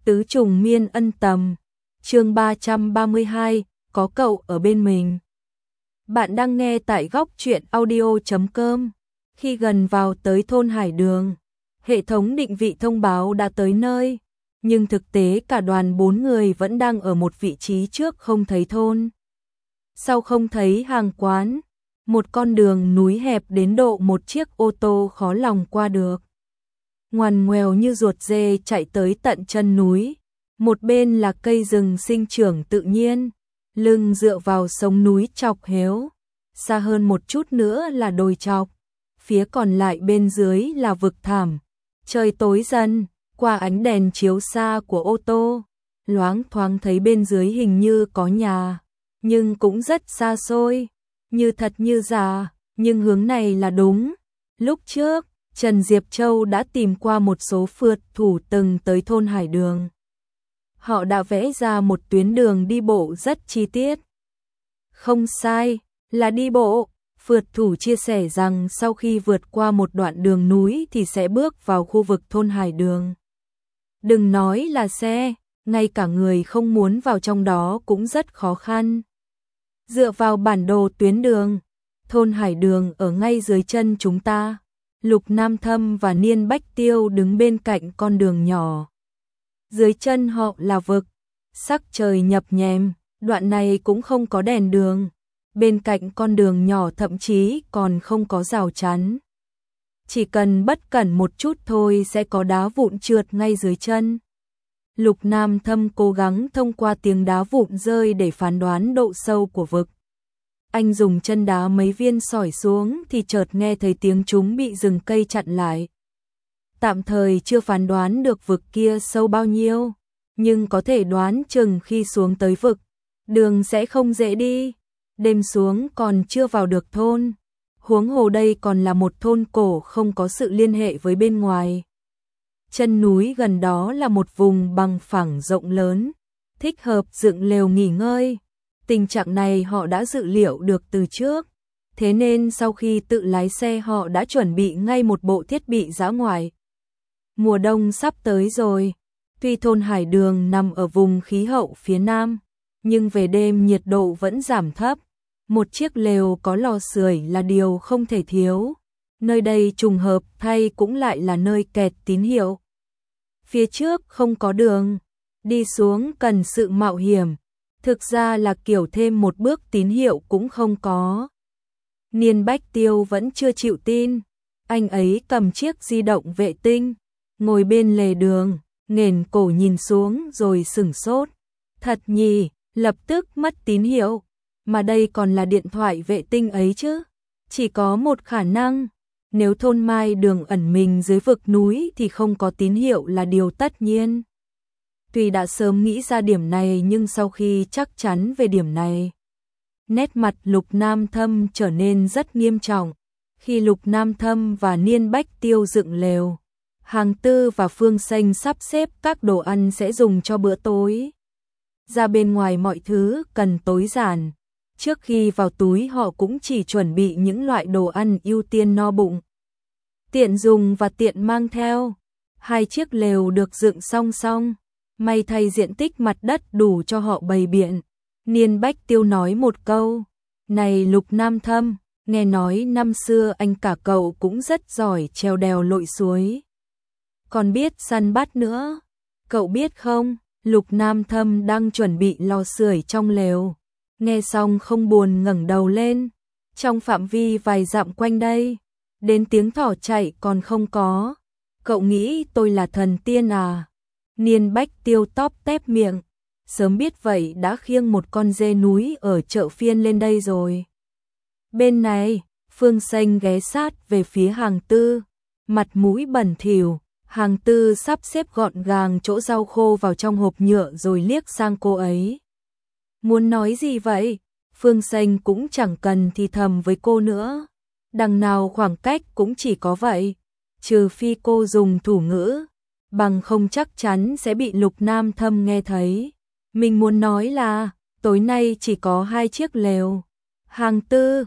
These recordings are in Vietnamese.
Tứ trùng miên ân tầm. Chương 332, có cậu ở bên mình. Bạn đang nghe tại góc truyện audio.com. Khi gần vào tới thôn Hải Đường, hệ thống định vị thông báo đã tới nơi, nhưng thực tế cả đoàn 4 người vẫn đang ở một vị trí trước không thấy thôn. Sau không thấy hàng quán, một con đường núi hẹp đến độ một chiếc ô tô khó lòng qua được. Ngoằn ngoèo như ruột dê chạy tới tận chân núi, một bên là cây rừng sinh trưởng tự nhiên, lưng dựa vào sống núi chọc héo, xa hơn một chút nữa là đồi chọc, phía còn lại bên dưới là vực thẳm. Trời tối dần, qua ánh đèn chiếu xa của ô tô, loáng thoáng thấy bên dưới hình như có nhà, nhưng cũng rất xa xôi, như thật như giả, nhưng hướng này là đúng. Lúc trước, Trần Diệp Châu đã tìm qua một số phượt thủ từng tới thôn Hải Đường. Họ đã vẽ ra một tuyến đường đi bộ rất chi tiết. Không sai, là đi bộ. Phượt thủ chia sẻ rằng sau khi vượt qua một đoạn đường núi thì sẽ bước vào khu vực thôn Hải Đường. Đừng nói là xe, ngay cả người không muốn vào trong đó cũng rất khó khăn. Dựa vào bản đồ tuyến đường, thôn Hải Đường ở ngay dưới chân chúng ta. Lục Nam Thâm và Niên Bách Tiêu đứng bên cạnh con đường nhỏ. Dưới chân họ là vực, sắc trời nhập nhèm, đoạn này cũng không có đèn đường. Bên cạnh con đường nhỏ thậm chí còn không có rào chắn. Chỉ cần bất cẩn một chút thôi sẽ có đá vụn trượt ngay dưới chân. Lục Nam Thâm cố gắng thông qua tiếng đá vụn rơi để phán đoán độ sâu của vực. Anh dùng chân đá mấy viên sỏi xuống thì chợt nghe thấy tiếng chúng bị rừng cây chặn lại. Tạm thời chưa phán đoán được vực kia sâu bao nhiêu, nhưng có thể đoán chừng khi xuống tới vực, đường sẽ không dễ đi. Đêm xuống còn chưa vào được thôn, huống hồ đây còn là một thôn cổ không có sự liên hệ với bên ngoài. Chân núi gần đó là một vùng bằng phẳng rộng lớn, thích hợp dựng lều nghỉ ngơi. Tình trạng này họ đã dự liệu được từ trước, thế nên sau khi tự lái xe họ đã chuẩn bị ngay một bộ thiết bị dã ngoại. Mùa đông sắp tới rồi, tuy thôn Hải Đường nằm ở vùng khí hậu phía Nam, nhưng về đêm nhiệt độ vẫn giảm thấp. Một chiếc lều có lò sưởi là điều không thể thiếu. Nơi đây trùng hợp thay cũng lại là nơi kẹt tín hiệu. Phía trước không có đường, đi xuống cần sự mạo hiểm. Thực ra là kiểu thêm một bước tín hiệu cũng không có. Niên Bách Tiêu vẫn chưa chịu tin. Anh ấy cầm chiếc di động vệ tinh, ngồi bên lề đường, nghển cổ nhìn xuống rồi sửng sốt. Thật nhỉ, lập tức mất tín hiệu. Mà đây còn là điện thoại vệ tinh ấy chứ. Chỉ có một khả năng, nếu thôn Mai Đường ẩn mình dưới vực núi thì không có tín hiệu là điều tất nhiên. Tuy đã sớm nghĩ ra điểm này nhưng sau khi chắc chắn về điểm này, nét mặt Lục Nam Thâm trở nên rất nghiêm trọng. Khi Lục Nam Thâm và Niên Bách Tiêu dựng lều, Hàng Tư và Phương Xanh sắp xếp các đồ ăn sẽ dùng cho bữa tối. Ra bên ngoài mọi thứ cần tối giản. Trước khi vào túi họ cũng chỉ chuẩn bị những loại đồ ăn ưu tiên no bụng, tiện dùng và tiện mang theo. 2 chiếc lều được dựng song song, may thay diện tích mặt đất đủ cho họ bày biện. Niên Bách Tiêu nói một câu, này Lục Nam Thâm, nghe nói năm xưa anh cả cậu cũng rất giỏi trèo đèo lội suối, còn biết săn bắt nữa, cậu biết không? Lục Nam Thâm đang chuẩn bị lò sưởi trong lều, nghe xong không buồn ngẩng đầu lên. Trong phạm vi vài dặm quanh đây, đến tiếng thỏ chạy còn không có. Cậu nghĩ tôi là thần tiên à? Niên Bách Tiêu tóp tép miệng, sớm biết vậy đã khiêng một con dê núi ở chợ phiên lên đây rồi. Bên này, Phương Xanh ghé sát về phía Hàng Tư, mặt mũi bẩn thỉu. Hàng Tư sắp xếp gọn gàng chỗ rau khô vào trong hộp nhựa rồi liếc sang cô ấy. Muốn nói gì vậy? Phương Xanh cũng chẳng cần thì thầm với cô nữa. Đằng nào khoảng cách cũng chỉ có vậy, trừ phi cô dùng thủ ngữ, bằng không chắc chắn sẽ bị Lục Nam Thâm nghe thấy. Mình muốn nói là, tối nay chỉ có 2 chiếc lều. Hàng Tư,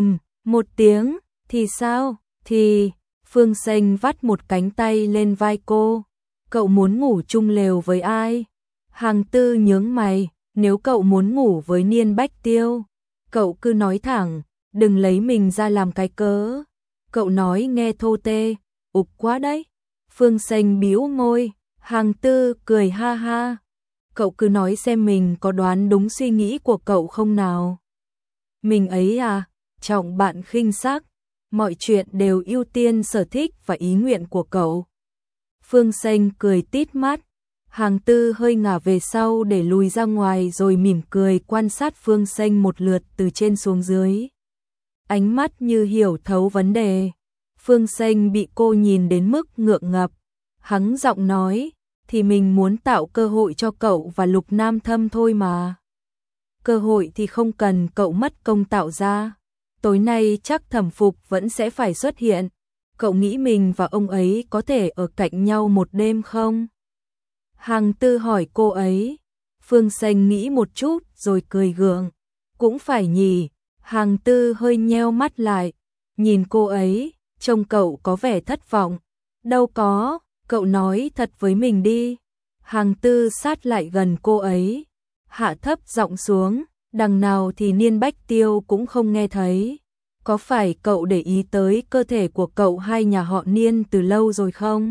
một tiếng, thì sao? Thì, Phương Xanh vắt một cánh tay lên vai cô. Cậu muốn ngủ chung lều với ai? Hàng Tư nhướng mày, nếu cậu muốn ngủ với Niên Bách Tiêu, cậu cứ nói thẳng, đừng lấy mình ra làm cái cớ. Cậu nói nghe thô tê, ục quá đấy. Phương Sanh bĩu môi, Hàng Tư cười ha ha. Cậu cứ nói xem mình có đoán đúng suy nghĩ của cậu không nào. Mình ấy à, trọng bạn khinh sắc, mọi chuyện đều ưu tiên sở thích và ý nguyện của cậu. Phương Sanh cười tít mắt, Hàng Tư hơi ngả về sau để lùi ra ngoài rồi mỉm cười quan sát Phương Sanh một lượt từ trên xuống dưới. Ánh mắt như hiểu thấu vấn đề. Phương Sanh bị cô nhìn đến mức ngượng ngập, hắng giọng nói, thì mình muốn tạo cơ hội cho cậu và Lục Nam Thâm thôi mà. Cơ hội thì không cần cậu mất công tạo ra. Tối nay chắc Thẩm Phục vẫn sẽ phải xuất hiện. Cậu nghĩ mình và ông ấy có thể ở cạnh nhau một đêm không? Hàng Tư hỏi cô ấy. Phương Sanh nghĩ một chút rồi cười gượng. Cũng phải nhỉ. Hàng Tư hơi nheo mắt lại, nhìn cô ấy, trông cậu có vẻ thất vọng. Đâu có, cậu nói thật với mình đi. Hàng Tư sát lại gần cô ấy, hạ thấp giọng xuống, đằng nào thì Niên Bách Tiêu cũng không nghe thấy. Có phải cậu để ý tới cơ thể của cậu hay nhà họ Niên từ lâu rồi không?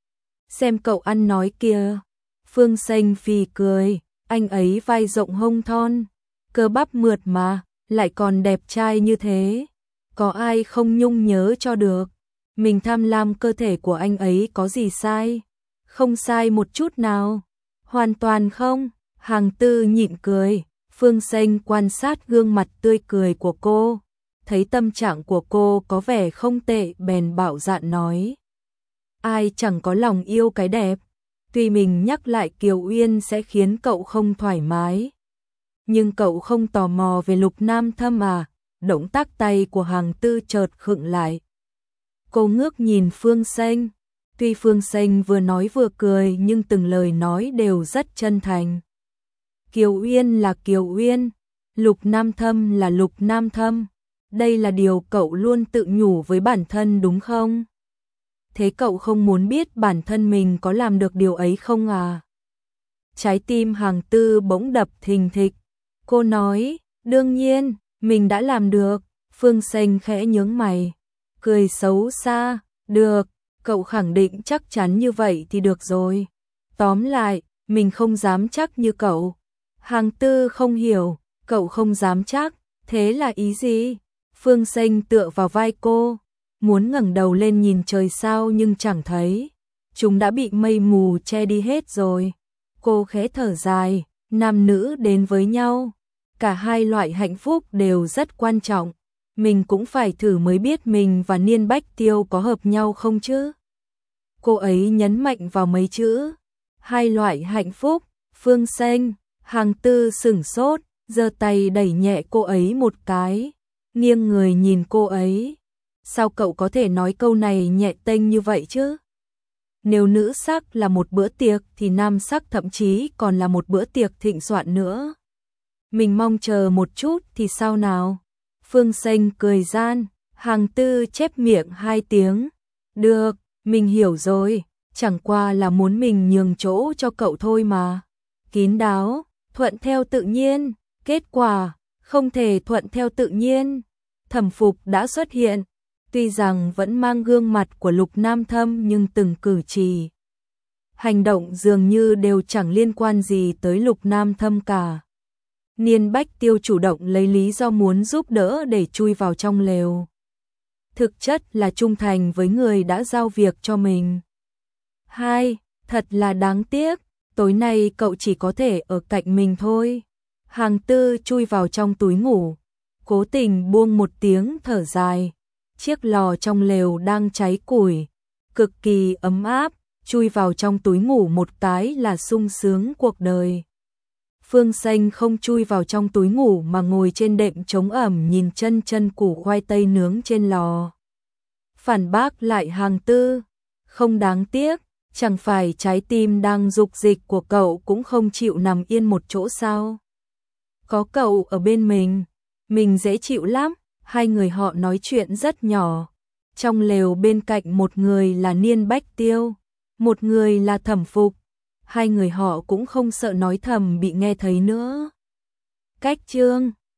Xem cậu ăn nói kìa. Phương Sanh phì cười, anh ấy vai rộng hông thon, cơ bắp mượt mà, lại còn đẹp trai như thế. Có ai không nhung nhớ cho được. Mình tham lam cơ thể của anh ấy có gì sai? Không sai một chút nào. Hoàn toàn không. Hàng Tư nhịn cười. Phương Sanh quan sát gương mặt tươi cười của cô, thấy tâm trạng của cô có vẻ không tệ bèn bạo dạn nói. Ai chẳng có lòng yêu cái đẹp. Tuy mình nhắc lại Kiều Uyên sẽ khiến cậu không thoải mái, nhưng cậu không tò mò về Lục Nam Thâm à? Động tác tay của Hàng Tư chợt khựng lại. Cô ngước nhìn Phương Sanh. Tuy Phương Sanh vừa nói vừa cười nhưng từng lời nói đều rất chân thành. Kiều Uyên là Kiều Uyên, Lục Nam Thâm là Lục Nam Thâm. Đây là điều cậu luôn tự nhủ với bản thân đúng không? Thế cậu không muốn biết bản thân mình có làm được điều ấy không à? Trái tim Hàng Tư bỗng đập thình thịch. Cô nói, đương nhiên, mình đã làm được. Phương Sanh khẽ nhướng mày, cười xấu xa, được, cậu khẳng định chắc chắn như vậy thì được rồi. Tóm lại, mình không dám chắc như cậu. Hàng Tư không hiểu, cậu không dám chắc, thế là ý gì? Phương Sanh tựa vào vai cô, muốn ngẩng đầu lên nhìn trời sao nhưng chẳng thấy. Chúng đã bị mây mù che đi hết rồi. Cô khẽ thở dài, nam nữ đến với nhau. Cả hai loại hạnh phúc đều rất quan trọng. Mình cũng phải thử mới biết mình và Niên Bách Tiêu có hợp nhau không chứ. Cô ấy nhấn mạnh vào mấy chữ. Hai loại hạnh phúc. Phương Sanh, Hàng Tư sửng sốt, giơ tay đẩy nhẹ cô ấy một cái, nghiêng người nhìn cô ấy. Sao cậu có thể nói câu này nhẹ tênh như vậy chứ? Nếu nữ sắc là một bữa tiệc thì nam sắc thậm chí còn là một bữa tiệc thịnh soạn nữa. Mình mong chờ một chút thì sao nào? Phương Sanh cười gian, Hàng Tư chép miệng hai tiếng. Được, mình hiểu rồi, chẳng qua là muốn mình nhường chỗ cho cậu thôi mà. Kín đáo, thuận theo tự nhiên, kết quả, không thể thuận theo tự nhiên. Thẩm Phục đã xuất hiện, tuy rằng vẫn mang gương mặt của Lục Nam Thâm nhưng từng cử chỉ, hành động dường như đều chẳng liên quan gì tới Lục Nam Thâm cả. Niên Bách Tiêu chủ động lấy lý do muốn giúp đỡ để chui vào trong lều. Thực chất là trung thành với người đã giao việc cho mình. Hai, thật là đáng tiếc, tối nay cậu chỉ có thể ở cạnh mình thôi. Hàng Tư chui vào trong túi ngủ, cố tình buông một tiếng thở dài. Chiếc lò trong lều đang cháy củi, cực kỳ ấm áp, chui vào trong túi ngủ một cái là sung sướng cuộc đời. Phương Sanh không chui vào trong túi ngủ mà ngồi trên đệm chống ẩm nhìn chân củ khoai tây nướng trên lò. Phản bác lại Hàng Tư, không đáng tiếc, chẳng phải trái tim đang dục dịch của cậu cũng không chịu nằm yên một chỗ sao? Có cậu ở bên mình dễ chịu lắm. Hai người họ nói chuyện rất nhỏ. Trong lều bên cạnh một người là Niên Bách Tiêu, một người là Thẩm Phục, hai người họ cũng không sợ nói thầm bị nghe thấy nữa. Cách chương